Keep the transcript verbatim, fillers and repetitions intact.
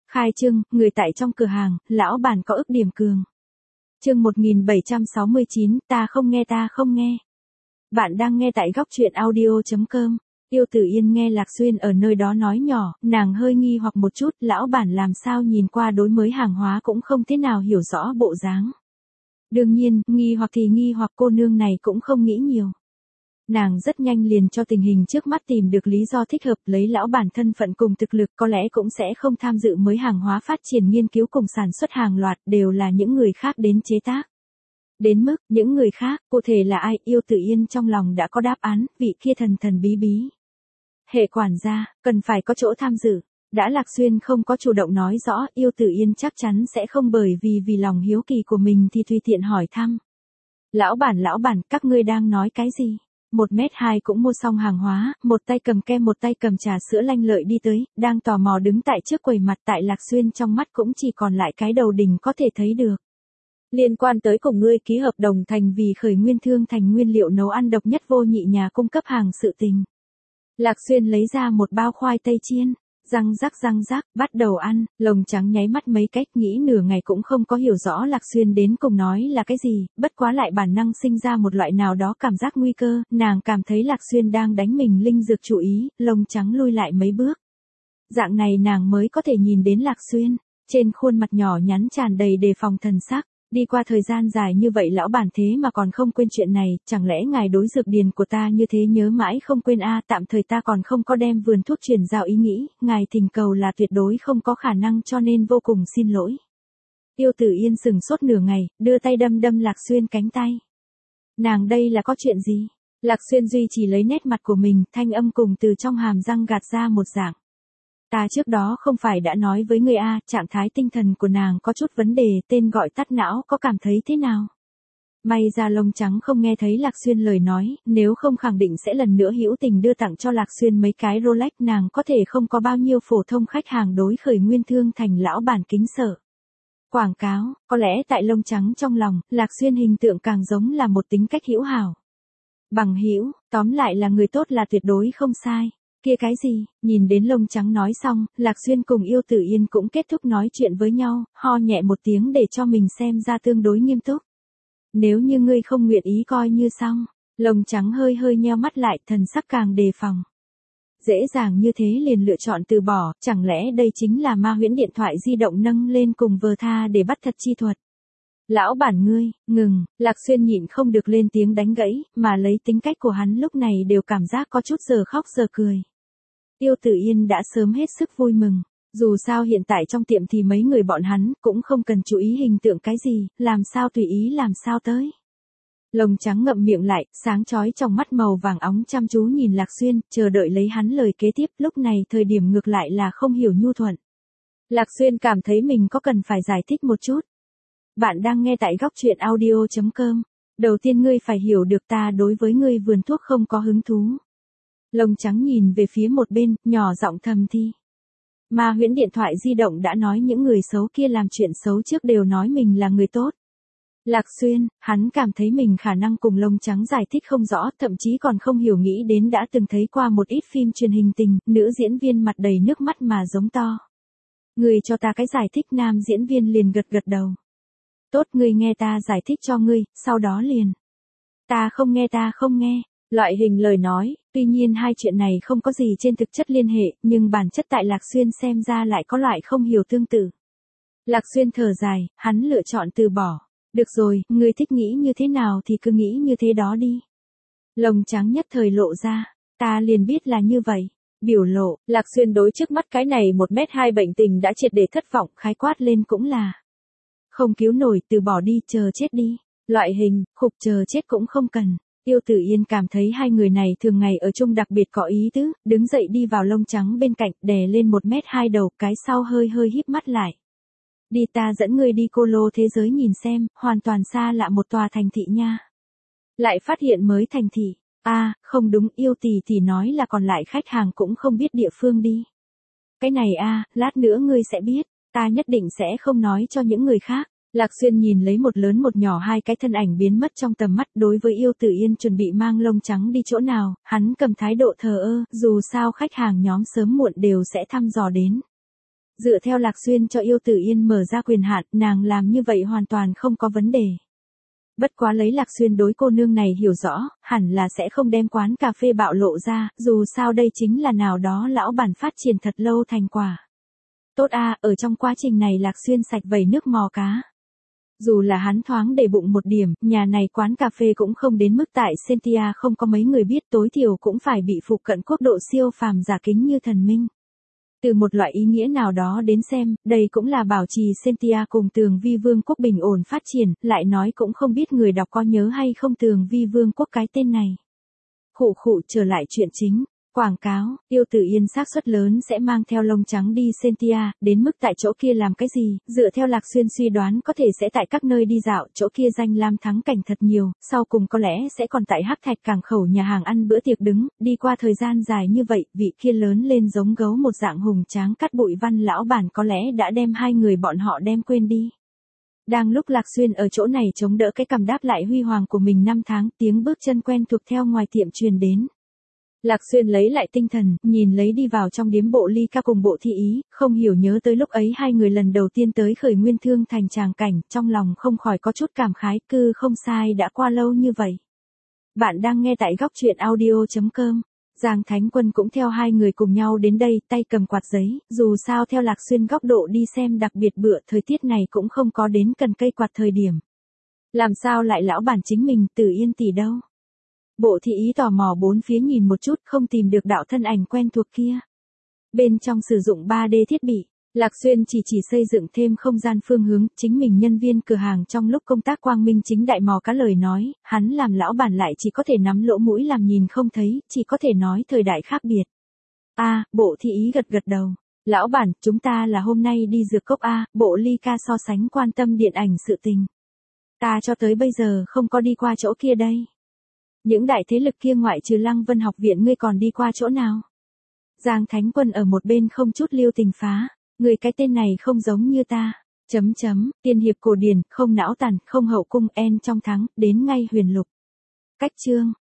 Khai trương, người tại trong cửa hàng, lão bản có ức điểm cường. Chương một nghìn bảy trăm sáu mươi chín, ta không nghe ta không nghe. Bạn đang nghe tại góc truyện audio chấm com. Yêu Tử Yên nghe Lạc Xuyên ở nơi đó nói nhỏ, nàng hơi nghi hoặc một chút, lão bản làm sao nhìn qua đối mới hàng hóa cũng không thế nào hiểu rõ bộ dáng. Đương nhiên, nghi hoặc thì nghi hoặc, cô nương này cũng không nghĩ nhiều. Nàng rất nhanh liền cho tình hình trước mắt tìm được lý do thích hợp, lấy lão bản thân phận cùng thực lực có lẽ cũng sẽ không tham dự mới hàng hóa phát triển nghiên cứu cùng sản xuất hàng loạt, đều là những người khác đến chế tác. Đến mức, những người khác, cụ thể là ai, Yêu Tử Yên trong lòng đã có đáp án, vị kia thần thần bí bí. Hệ quản gia, cần phải có chỗ tham dự. Đã Lạc Xuyên không có chủ động nói rõ, Yêu Tử Yên chắc chắn sẽ không bởi vì vì lòng hiếu kỳ của mình thì tùy tiện hỏi thăm. Lão bản lão bản, các ngươi đang nói cái gì? Một mét hai cũng mua xong hàng hóa, một tay cầm kem một tay cầm trà sữa lanh lợi đi tới, đang tò mò đứng tại trước quầy mặt, tại Lạc Xuyên trong mắt cũng chỉ còn lại cái đầu đỉnh có thể thấy được. Liên quan tới cùng ngươi ký hợp đồng thành vì khởi nguyên thương thành nguyên liệu nấu ăn độc nhất vô nhị nhà cung cấp hàng sự tình. Lạc Xuyên lấy ra một bao khoai tây chiên, răng rắc răng rắc, bắt đầu ăn, lồng trắng nháy mắt mấy cách, nghĩ nửa ngày cũng không có hiểu rõ Lạc Xuyên đến cùng nói là cái gì, bất quá lại bản năng sinh ra một loại nào đó cảm giác nguy cơ, nàng cảm thấy Lạc Xuyên đang đánh mình linh dược chú ý, lồng trắng lui lại mấy bước. Dạng này nàng mới có thể nhìn đến Lạc Xuyên, trên khuôn mặt nhỏ nhắn tràn đầy đề phòng thần sắc. Đi qua thời gian dài như vậy lão bản thế mà còn không quên chuyện này, chẳng lẽ ngài đối dược điền của ta như thế nhớ mãi không quên a? Tạm thời ta còn không có đem vườn thuốc chuyển giao ý nghĩ, ngài thỉnh cầu là tuyệt đối không có khả năng, cho nên vô cùng xin lỗi. Yêu Tử Yên sừng sốt nửa ngày, đưa tay đâm đâm Lạc Xuyên cánh tay. Nàng đây là có chuyện gì? Lạc Xuyên duy trì lấy nét mặt của mình, thanh âm cùng từ trong hàm răng gạt ra một dạng. Ta trước đó không phải đã nói với ngươi a, trạng thái tinh thần của nàng có chút vấn đề, tên gọi tắt não, có cảm thấy thế nào? May ra lông trắng không nghe thấy Lạc Xuyên lời nói, nếu không khẳng định sẽ lần nữa hữu tình đưa tặng cho Lạc Xuyên mấy cái Rolex, nàng có thể không có bao nhiêu phổ thông khách hàng đối khởi nguyên thương thành lão bản kính sợ. Quảng cáo, có lẽ tại lông trắng trong lòng, Lạc Xuyên hình tượng càng giống là một tính cách hữu hảo. Bằng hữu, tóm lại là người tốt là tuyệt đối không sai. Kia cái gì, nhìn đến lông trắng nói xong, Lạc Xuyên cùng Yêu Tử Yên cũng kết thúc nói chuyện với nhau, ho nhẹ một tiếng để cho mình xem ra tương đối nghiêm túc. Nếu như ngươi không nguyện ý coi như xong, lông trắng hơi hơi nheo mắt lại, thần sắc càng đề phòng. Dễ dàng như thế liền lựa chọn từ bỏ, chẳng lẽ đây chính là ma huyễn điện thoại di động nâng lên cùng vờ tha để bắt thật chi thuật. Lão bản ngươi, ngừng, Lạc Xuyên nhịn không được lên tiếng đánh gãy, mà lấy tính cách của hắn lúc này đều cảm giác có chút giờ khóc giờ cười. Yêu Tử Yên đã sớm hết sức vui mừng, dù sao hiện tại trong tiệm thì mấy người bọn hắn cũng không cần chú ý hình tượng cái gì, làm sao tùy ý làm sao tới. Lồng trắng ngậm miệng lại, sáng chói trong mắt màu vàng óng chăm chú nhìn Lạc Xuyên, chờ đợi lấy hắn lời kế tiếp, lúc này thời điểm ngược lại là không hiểu nhu thuận. Lạc Xuyên cảm thấy mình có cần phải giải thích một chút. Bạn đang nghe tại góc truyện audio chấm com. Đầu tiên ngươi phải hiểu được ta đối với ngươi vườn thuốc không có hứng thú. Lông trắng nhìn về phía một bên, nhỏ giọng thầm thi. Ma huyễn điện thoại di động đã nói những người xấu kia làm chuyện xấu trước đều nói mình là người tốt. Lạc Xuyên, hắn cảm thấy mình khả năng cùng lông trắng giải thích không rõ, thậm chí còn không hiểu nghĩ đến đã từng thấy qua một ít phim truyền hình tình, nữ diễn viên mặt đầy nước mắt mà giống to. Ngươi cho ta cái giải thích, nam diễn viên liền gật gật đầu. Tốt, ngươi nghe ta giải thích cho ngươi, sau đó liền. Ta không nghe ta không nghe, loại hình lời nói, tuy nhiên hai chuyện này không có gì trên thực chất liên hệ, nhưng bản chất tại Lạc Xuyên xem ra lại có loại không hiểu tương tự. Lạc Xuyên thở dài, hắn lựa chọn từ bỏ. Được rồi, ngươi thích nghĩ như thế nào thì cứ nghĩ như thế đó đi. Lồng trắng nhất thời lộ ra, ta liền biết là như vậy. Biểu lộ, Lạc Xuyên đối trước mắt cái này một mét hai bệnh tình đã triệt để thất vọng, khái quát lên cũng là. Không cứu nổi, từ bỏ đi, chờ chết đi. Loại hình, khục chờ chết cũng không cần. Yêu Tử Yên cảm thấy hai người này thường ngày ở chung đặc biệt có ý tứ, đứng dậy đi vào lông trắng bên cạnh, đè lên một mét hai đầu, cái sau hơi hơi híp mắt lại. Đi, ta dẫn ngươi đi cô lô thế giới nhìn xem, hoàn toàn xa lạ một tòa thành thị nha. Lại phát hiện mới thành thị. A, à, không đúng, Yêu tỷ tỷ nói là còn lại khách hàng cũng không biết địa phương đi. Cái này a, à, lát nữa ngươi sẽ biết, ta nhất định sẽ không nói cho những người khác. Lạc Xuyên nhìn lấy một lớn một nhỏ hai cái thân ảnh biến mất trong tầm mắt, đối với Yêu Tử Yên chuẩn bị mang lông trắng đi chỗ nào, hắn cầm thái độ thờ ơ, dù sao khách hàng nhóm sớm muộn đều sẽ thăm dò đến. Dựa theo Lạc Xuyên cho Yêu Tử Yên mở ra quyền hạn, nàng làm như vậy hoàn toàn không có vấn đề. Bất quá lấy Lạc Xuyên đối cô nương này hiểu rõ, hẳn là sẽ không đem quán cà phê bạo lộ ra, dù sao đây chính là nào đó lão bản phát triển thật lâu thành quả. Tốt a, ở trong quá trình này Lạc Xuyên sạch vẩy nước mò cá. Dù là hắn thoáng để bụng một điểm, nhà này quán cà phê cũng không đến mức tại Sentia không có mấy người biết, tối thiểu cũng phải bị phụ cận quốc độ siêu phàm giả kính như thần minh. Từ một loại ý nghĩa nào đó đến xem, đây cũng là bảo trì Sentia cùng Tường Vi Vương quốc bình ổn phát triển, lại nói cũng không biết người đọc có nhớ hay không Tường Vi Vương quốc cái tên này. Khụ khụ, trở lại chuyện chính. Quảng cáo, Yêu Tử Yên xác suất lớn sẽ mang theo lông trắng đi Sentia, đến mức tại chỗ kia làm cái gì, dựa theo Lạc Xuyên suy đoán có thể sẽ tại các nơi đi dạo, chỗ kia danh lam thắng cảnh thật nhiều, sau cùng có lẽ sẽ còn tại Hắc Thạch Cảng khẩu nhà hàng ăn bữa tiệc đứng, đi qua thời gian dài như vậy, vị kia lớn lên giống gấu một dạng hùng tráng cắt bụi văn lão bản có lẽ đã đem hai người bọn họ đem quên đi. Đang lúc Lạc Xuyên ở chỗ này chống đỡ cái cầm đáp lại huy hoàng của mình năm tháng, tiếng bước chân quen thuộc theo ngoài tiệm truyền đến. Lạc Xuyên lấy lại tinh thần, nhìn lấy đi vào trong điếm Bộ Ly Ca cùng Bộ Thị Ý, không hiểu nhớ tới lúc ấy hai người lần đầu tiên tới Khởi Nguyên Thương Thành tràng cảnh, trong lòng không khỏi có chút cảm khái, cư không sai đã qua lâu như vậy. Bạn đang nghe tại góc truyện audio chấm com. Giang Thánh Quân cũng theo hai người cùng nhau đến đây, tay cầm quạt giấy, dù sao theo Lạc Xuyên góc độ đi xem đặc biệt bựa thời tiết này cũng không có đến cần cây quạt thời điểm. Làm sao lại lão bản chính mình, Tử Yên tỷ đâu? Bộ Thị Ý tò mò bốn phía nhìn một chút, không tìm được đạo thân ảnh quen thuộc kia. Bên trong sử dụng ba D thiết bị, Lạc Xuyên chỉ chỉ xây dựng thêm không gian phương hướng, chính mình nhân viên cửa hàng trong lúc công tác quang minh chính đại mò cá lời nói, hắn làm lão bản lại chỉ có thể nắm lỗ mũi làm nhìn không thấy, chỉ có thể nói thời đại khác biệt. A, Bộ Thị Ý gật gật đầu. Lão bản, chúng ta là hôm nay đi dược cốc A, Bộ Ly Ca so sánh quan tâm điện ảnh sự tình. Ta cho tới bây giờ không có đi qua chỗ kia đây. Những đại thế lực kia ngoại trừ Lăng Vân học viện ngươi còn đi qua chỗ nào? Giang Thánh Quân ở một bên không chút lưu tình phá, người cái tên này không giống như ta. Chấm chấm, tiên hiệp cổ điển, không não tàn, không hậu cung en trong thắng, đến ngay huyền lục. Cách chương,